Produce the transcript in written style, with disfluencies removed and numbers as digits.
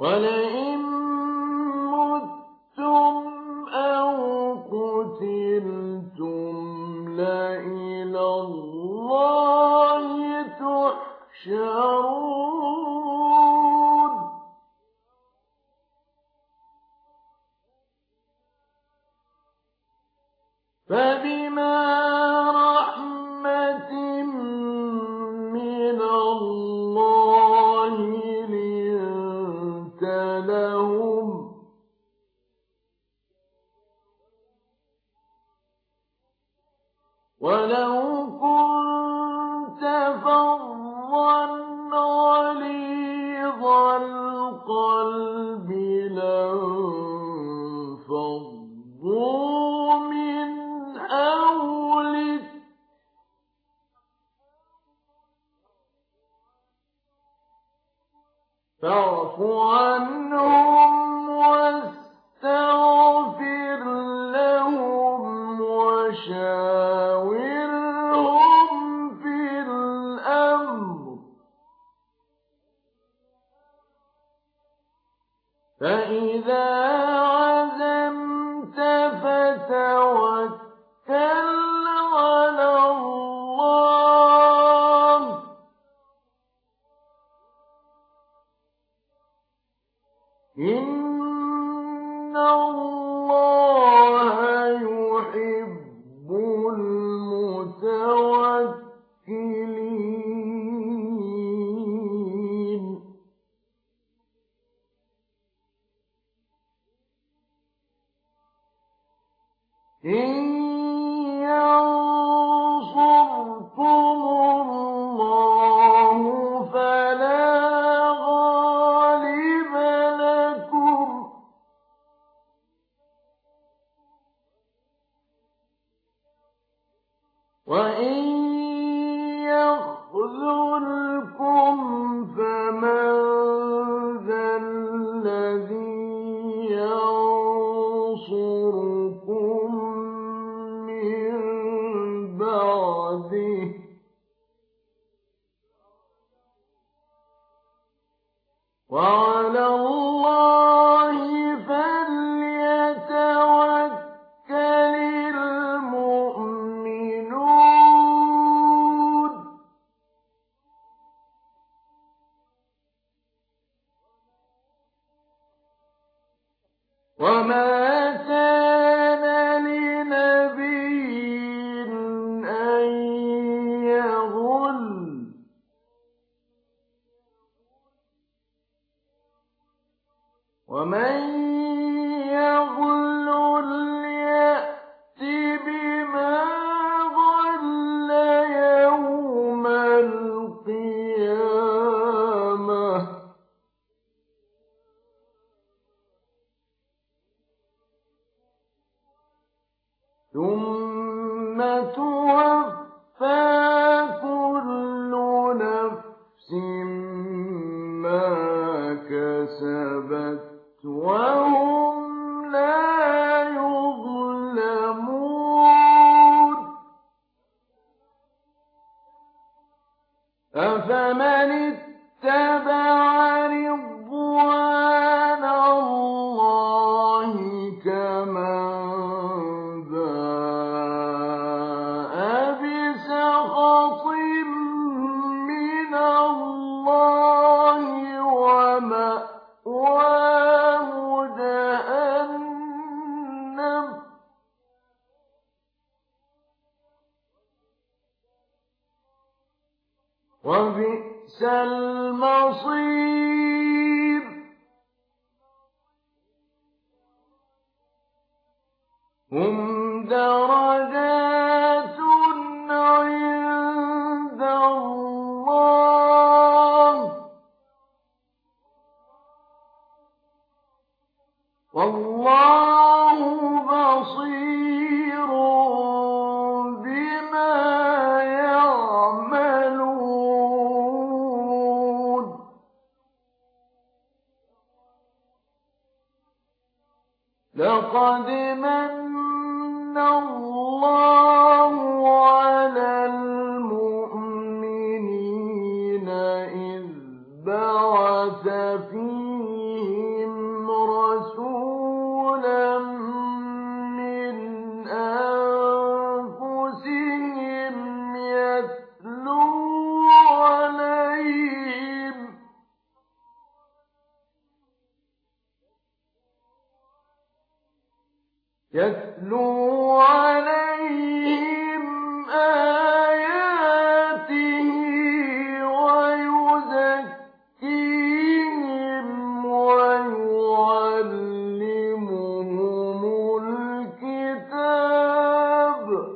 وَلَئِن مُّتُّمْ أَوْ قُتِلْتُمْ لَإِلَى اللَّهِ تُحْشَرُونَ فَبِمَا رَحْمَةٍ مِّنَ اللَّهِ لِنتَ لَهُمْ وَلَوْ كُنتَ فَظًّا غَلِيظَ الْقَلْبِ لَانفَضُّوا مِنْ حَوْلِكَ فَاعْفُ عَنْهُمْ وَاسْتَغْفِرْ لَهُمْ وَشَاوِرْهُمْ فِي الْأَمْرِ فَإِذَا عَزَمْتَ فَتَوَكَّلْ عَلَى اللَّهِ ۚ إِنَّ اللَّهَ يُحِبُّ الْمُتَوَكِّلِينَ إِن يَنصُرْكُمُ اللَّهُ فَلَا غَالِبَ لَكُمْ ۖ وَإِن يَخْذُلْكُمْ فَمَن ذَا الَّذِي يَنصُرُكُم مِّن بَعْدِهِ ۗ وَعَلَى اللَّهِ فَلْيَتَوَكَّلِ الْمُؤْمِنُونَ وَمَا كَانَ لِنَبِيٍّ أَن يَغُلَّ وَمَن يَغْلُلْ يَأْتِ بِمَا غَلَّ يَوْمَ الْقِيَامَةِ ۚ ثُمَّ تُوَفَّىٰ كُلُّ نَفْسٍ مَّا كَسَبَتْ وَهُمْ لَا يُظْلَمُونَ أَفَمَنِ اتَّبَعَ رِضْوَانَ اللَّهِ كَمَن بَاءَ بِسَخَطٍ مِّنَ اللَّهِ وَمَأْوَاهُ جَهَنَّمُ ۖ وَبِئْسَ الْمَصِيرُ هُمْ دَرَجَاتٌ عِندَ اللَّهِ ۗ وَاللَّهُ بَصِيرٌ بِمَا يَعْمَلُونَ لَقَدْ مَنَّ اللَّهُ عَلَى الْمُؤْمِنِينَ إِذْ بَعَثَ فِيهِمْ يتلو عليهم آياته ويزكيهم ويعلمهم الكتاب